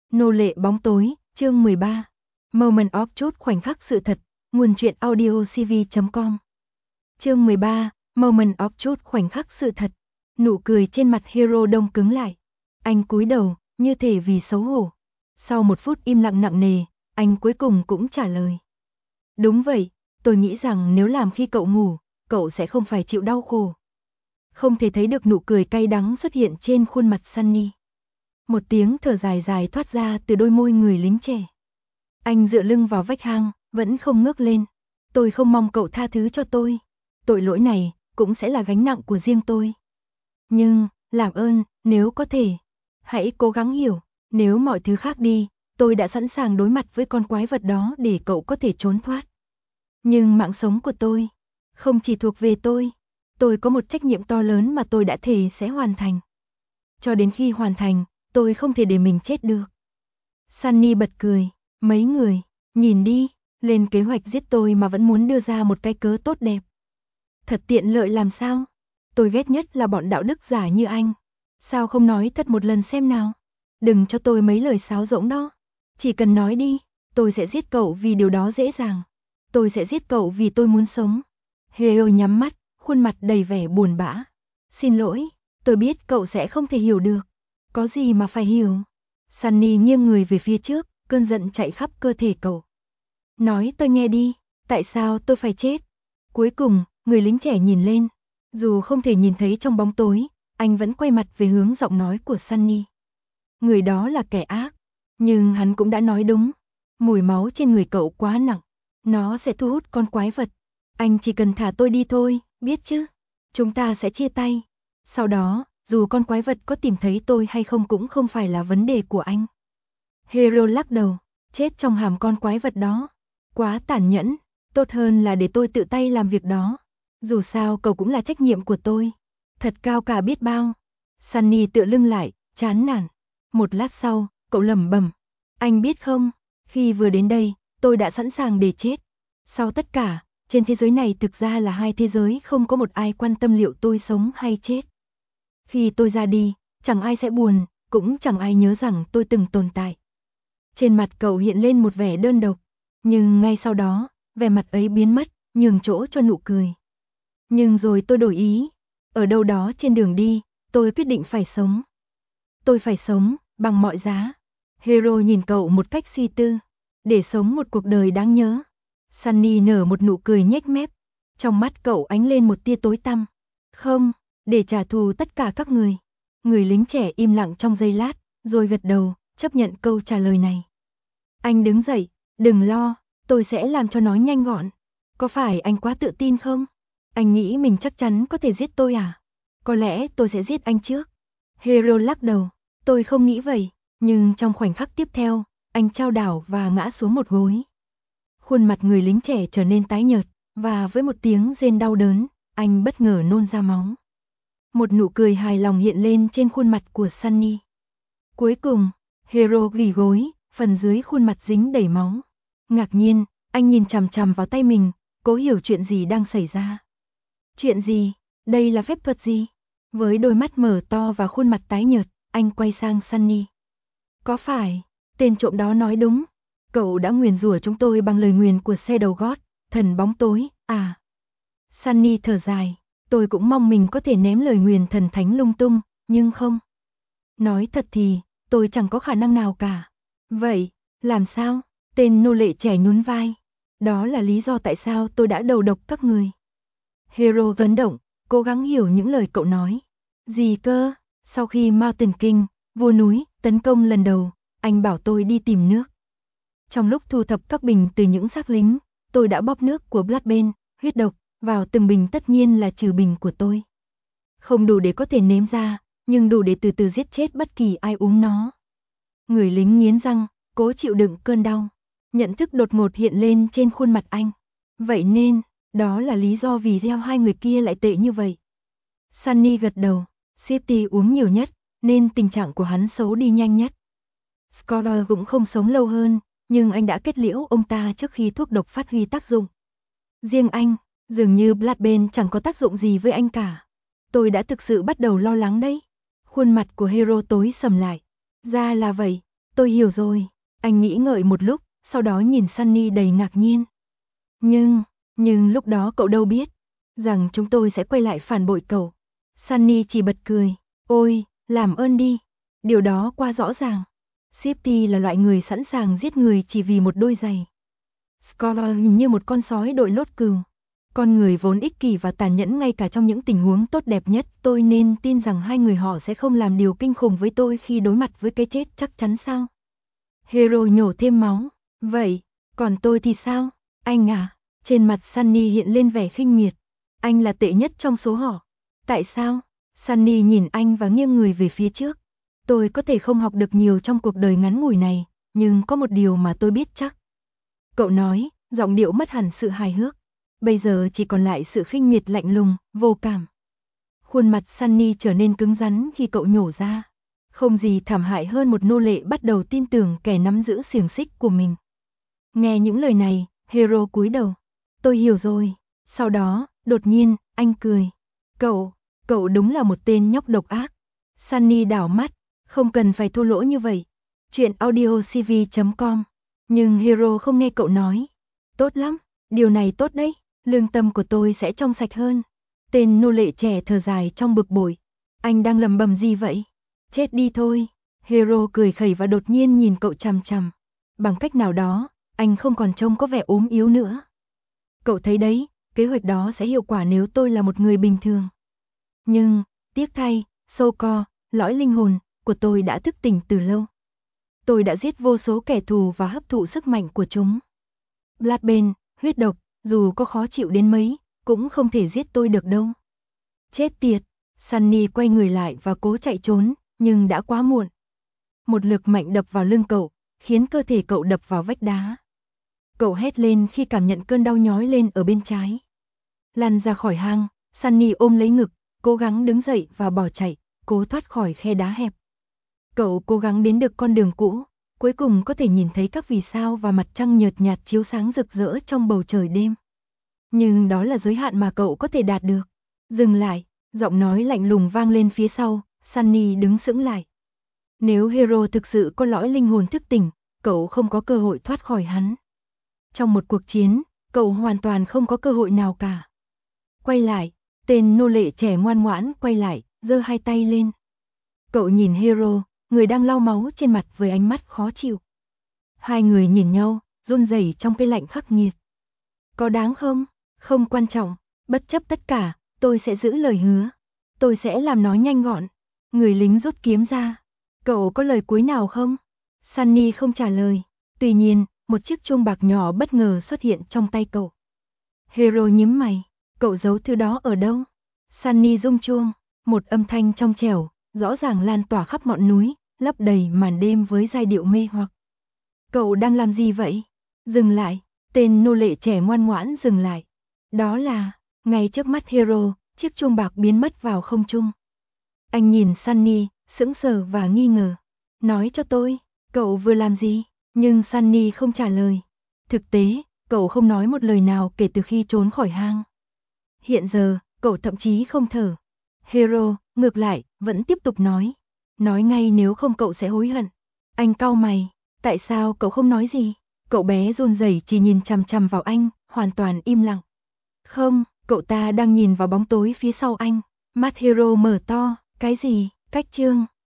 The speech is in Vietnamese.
Nô lệ bóng tối, chương 13. Moment of Truth, khoảnh khắc sự thật, nguồn truyện audio cv.com. Chương 13, Moment of Truth, khoảnh khắc sự thật. Nụ cười trên mặt Hero đông cứng lại. Anh cúi đầu, như thể vì xấu hổ. Sau một phút im lặng nặng nề, anh cuối cùng cũng trả lời. Đúng vậy, tôi nghĩ rằng nếu làm khi cậu ngủ, cậu sẽ không phải chịu đau khổ. Không thể thấy được nụ cười cay đắng xuất hiện trên khuôn mặt Sunny. Một tiếng thở dài dài thoát ra từ đôi môi người lính trẻ. Anh dựa lưng vào vách hang, vẫn không ngước lên. Tôi không mong cậu tha thứ cho tôi. Tội lỗi này cũng sẽ là gánh nặng của riêng tôi. Nhưng, làm ơn, nếu có thể, hãy cố gắng hiểu, nếu mọi thứ khác đi, tôi đã sẵn sàng đối mặt với con quái vật đó để cậu có thể trốn thoát. Nhưng mạng sống của tôi, không chỉ thuộc về tôi có một trách nhiệm to lớn mà tôi đã thề sẽ hoàn thành. Cho đến khi hoàn thành, tôi không thể để mình chết được. Sunny bật cười, mấy người, nhìn đi, lên kế hoạch giết tôi mà vẫn muốn đưa ra một cái cớ tốt đẹp. Thật tiện lợi làm sao? Tôi ghét nhất là bọn đạo đức giả như anh. Sao không nói thật một lần xem nào? Đừng cho tôi mấy lời sáo rỗng đó. Chỉ cần nói đi, tôi sẽ giết cậu vì điều đó dễ dàng. Tôi sẽ giết cậu vì tôi muốn sống. Heo nhắm mắt, khuôn mặt đầy vẻ buồn bã. Xin lỗi, tôi biết cậu sẽ không thể hiểu được. Có gì mà phải hiểu? Sunny nghiêng người về phía trước, cơn giận chạy khắp cơ thể cậu. Nói tôi nghe đi, tại sao tôi phải chết? Cuối cùng, người lính trẻ nhìn lên. Dù không thể nhìn thấy trong bóng tối, anh vẫn quay mặt về hướng giọng nói của Sunny. Người đó là kẻ ác, nhưng hắn cũng đã nói đúng. Mùi máu trên người cậu quá nặng, nó sẽ thu hút con quái vật. Anh chỉ cần thả tôi đi thôi, biết chứ? Chúng ta sẽ chia tay. Sau đó, dù con quái vật có tìm thấy tôi hay không cũng không phải là vấn đề của anh. Hero lắc đầu, chết trong hàm con quái vật đó. Quá tàn nhẫn, tốt hơn là để tôi tự tay làm việc đó. Dù sao cậu cũng là trách nhiệm của tôi. Thật cao cả biết bao. Sunny tựa lưng lại, chán nản. Một lát sau, cậu lẩm bẩm. Anh biết không, khi vừa đến đây, tôi đã sẵn sàng để chết. Sau tất cả, trên thế giới này thực ra là hai thế giới, không có một ai quan tâm liệu tôi sống hay chết. Khi tôi ra đi, chẳng ai sẽ buồn, cũng chẳng ai nhớ rằng tôi từng tồn tại. Trên mặt cậu hiện lên một vẻ đơn độc, nhưng ngay sau đó, vẻ mặt ấy biến mất, nhường chỗ cho nụ cười. Nhưng rồi tôi đổi ý, ở đâu đó trên đường đi, tôi quyết định phải sống. Tôi phải sống, bằng mọi giá. Hero nhìn cậu một cách suy tư, để sống một cuộc đời đáng nhớ. Sunny nở một nụ cười nhếch mép, trong mắt cậu ánh lên một tia tối tăm. Không, để trả thù tất cả các người. Người lính trẻ im lặng trong giây lát, rồi gật đầu, chấp nhận câu trả lời này. Anh đứng dậy, đừng lo, tôi sẽ làm cho nó nhanh gọn. Có phải anh quá tự tin không? Anh nghĩ mình chắc chắn có thể giết tôi à? Có lẽ tôi sẽ giết anh trước. Hero lắc đầu, tôi không nghĩ vậy, nhưng trong khoảnh khắc tiếp theo, anh chao đảo và ngã xuống một gối. Khuôn mặt người lính trẻ trở nên tái nhợt, và với một tiếng rên đau đớn, anh bất ngờ nôn ra máu. Một nụ cười hài lòng hiện lên trên khuôn mặt của Sunny. Cuối cùng, Hero gỉ gối, phần dưới khuôn mặt dính đầy máu. Ngạc nhiên, anh nhìn chằm chằm vào tay mình, cố hiểu chuyện gì đang xảy ra. Chuyện gì? Đây là phép thuật gì? Với đôi mắt mở to và khuôn mặt tái nhợt, anh quay sang Sunny. Có phải, tên trộm đó nói đúng? Cậu đã nguyền rủa chúng tôi bằng lời nguyền của Shadow God, thần bóng tối, à? Sunny thở dài, tôi cũng mong mình có thể ném lời nguyền thần thánh lung tung, nhưng không. Nói thật thì, tôi chẳng có khả năng nào cả. Vậy, làm sao? Tên nô lệ trẻ nhún vai. Đó là lý do tại sao tôi đã đầu độc các người. Hero vấn động, cố gắng hiểu những lời cậu nói. Gì cơ? Sau khi Mountain King, vua núi, tấn công lần đầu, anh bảo tôi đi tìm nước. Trong lúc thu thập các bình từ những xác lính, tôi đã bóp nước của Bloodbane, huyết độc, vào từng bình, tất nhiên là trừ bình của tôi. Không đủ để có thể nếm ra, nhưng đủ để từ từ giết chết bất kỳ ai uống nó. Người lính nghiến răng, cố chịu đựng cơn đau. Nhận thức đột ngột hiện lên trên khuôn mặt anh. Vậy nên, đó là lý do vì gieo hai người kia lại tệ như vậy. Sunny gật đầu, Shifty uống nhiều nhất, nên tình trạng của hắn xấu đi nhanh nhất. Scorer cũng không sống lâu hơn, nhưng anh đã kết liễu ông ta trước khi thuốc độc phát huy tác dụng. Riêng anh, dường như Bloodbane chẳng có tác dụng gì với anh cả. Tôi đã thực sự bắt đầu lo lắng đấy. Khuôn mặt của Hero tối sầm lại. Ra là vậy, Tôi hiểu rồi. Anh nghĩ ngợi một lúc, sau đó nhìn Sunny đầy ngạc nhiên. Nhưng lúc đó cậu đâu biết rằng chúng tôi sẽ quay lại phản bội cậu. Sunny chỉ bật cười. Ôi, làm ơn đi. Điều đó quá rõ ràng. Shifty là loại người sẵn sàng giết người chỉ vì một đôi giày. Scholar như một con sói đội lốt cừu. Con người vốn ích kỷ và tàn nhẫn ngay cả trong những tình huống tốt đẹp nhất, tôi nên tin rằng hai người họ sẽ không làm điều kinh khủng với tôi khi đối mặt với cái chết chắc chắn sao? Hero nhổ thêm máu. Vậy, còn tôi thì sao? Anh à? Trên mặt Sunny hiện lên vẻ khinh miệt. Anh là tệ nhất trong số họ. Tại sao? Sunny nhìn anh và nghiêng người về phía trước. Tôi có thể không học được nhiều trong cuộc đời ngắn ngủi này, nhưng có một điều mà tôi biết chắc. Cậu nói, giọng điệu mất hẳn sự hài hước. Bây giờ chỉ còn lại sự khinh miệt lạnh lùng, vô cảm. Khuôn mặt Sunny trở nên cứng rắn khi cậu nhổ ra. Không gì thảm hại hơn một nô lệ bắt đầu tin tưởng kẻ nắm giữ xiềng xích của mình. Nghe những lời này, Hero cúi đầu. Tôi hiểu rồi. Sau đó, đột nhiên, anh cười. Cậu đúng là một tên nhóc độc ác. Sunny đảo mắt, không cần phải thô lỗ như vậy. Chuyện audiocv.com. Nhưng Hero không nghe cậu nói. Tốt lắm, điều này tốt đấy, lương tâm của tôi sẽ trong sạch hơn. Tên nô lệ trẻ thở dài trong bực bội. Anh đang lầm bầm gì vậy? Chết đi thôi. Hero cười khẩy và đột nhiên nhìn cậu chằm chằm. Bằng cách nào đó, anh không còn trông có vẻ ốm yếu nữa. Cậu thấy đấy, kế hoạch đó sẽ hiệu quả nếu tôi là một người bình thường. Nhưng, tiếc thay, so-called, lõi linh hồn của tôi đã thức tỉnh từ lâu. Tôi đã giết vô số kẻ thù và hấp thụ sức mạnh của chúng. Bloodbane, huyết độc, dù có khó chịu đến mấy, cũng không thể giết tôi được đâu. Chết tiệt, Sunny quay người lại và cố chạy trốn, nhưng đã quá muộn. Một lực mạnh đập vào lưng cậu, khiến cơ thể cậu đập vào vách đá. Cậu hét lên khi cảm nhận cơn đau nhói lên ở bên trái. Lăn ra khỏi hang, Sunny ôm lấy ngực, cố gắng đứng dậy và bỏ chạy, cố thoát khỏi khe đá hẹp. Cậu cố gắng đến được con đường cũ, cuối cùng có thể nhìn thấy các vì sao và mặt trăng nhợt nhạt chiếu sáng rực rỡ trong bầu trời đêm. Nhưng đó là giới hạn mà cậu có thể đạt được. Dừng lại, giọng nói lạnh lùng vang lên phía sau, Sunny đứng sững lại. Nếu Hero thực sự có lõi linh hồn thức tỉnh, cậu không có cơ hội thoát khỏi hắn. Trong một cuộc chiến, cậu hoàn toàn không có cơ hội nào cả. Quay lại, tên nô lệ trẻ ngoan ngoãn quay lại, giơ hai tay lên. Cậu nhìn Hero, người đang lau máu trên mặt với ánh mắt khó chịu. Hai người nhìn nhau, run rẩy trong cái lạnh khắc nghiệt. Có đáng không? Không quan trọng, bất chấp tất cả, tôi sẽ giữ lời hứa. Tôi sẽ làm nó nhanh gọn. Người lính rút kiếm ra. Cậu có lời cuối nào không? Sunny không trả lời. Tuy nhiên, một chiếc chuông bạc nhỏ bất ngờ xuất hiện trong tay cậu. Hero nhíu mày. Cậu giấu thứ đó ở đâu? Sunny rung chuông. Một âm thanh trong trẻo, rõ ràng lan tỏa khắp ngọn núi, lấp đầy màn đêm với giai điệu mê hoặc. Cậu đang làm gì vậy? Dừng lại. Tên nô lệ trẻ ngoan ngoãn dừng lại. Đó là, ngay trước mắt Hero, chiếc chuông bạc biến mất vào không trung. Anh nhìn Sunny, sững sờ và nghi ngờ. Nói cho tôi, cậu vừa làm gì? Nhưng Sunny không trả lời. Thực tế, cậu không nói một lời nào kể từ khi trốn khỏi hang. Hiện giờ, cậu thậm chí không thở. Hero, ngược lại, vẫn tiếp tục nói. Nói ngay nếu không cậu sẽ hối hận. Anh cau mày. Tại sao cậu không nói gì? Cậu bé run rẩy chỉ nhìn chằm chằm vào anh, hoàn toàn im lặng. Không, cậu ta đang nhìn vào bóng tối phía sau anh. Mắt Hero mở to. Cái gì? Cách chương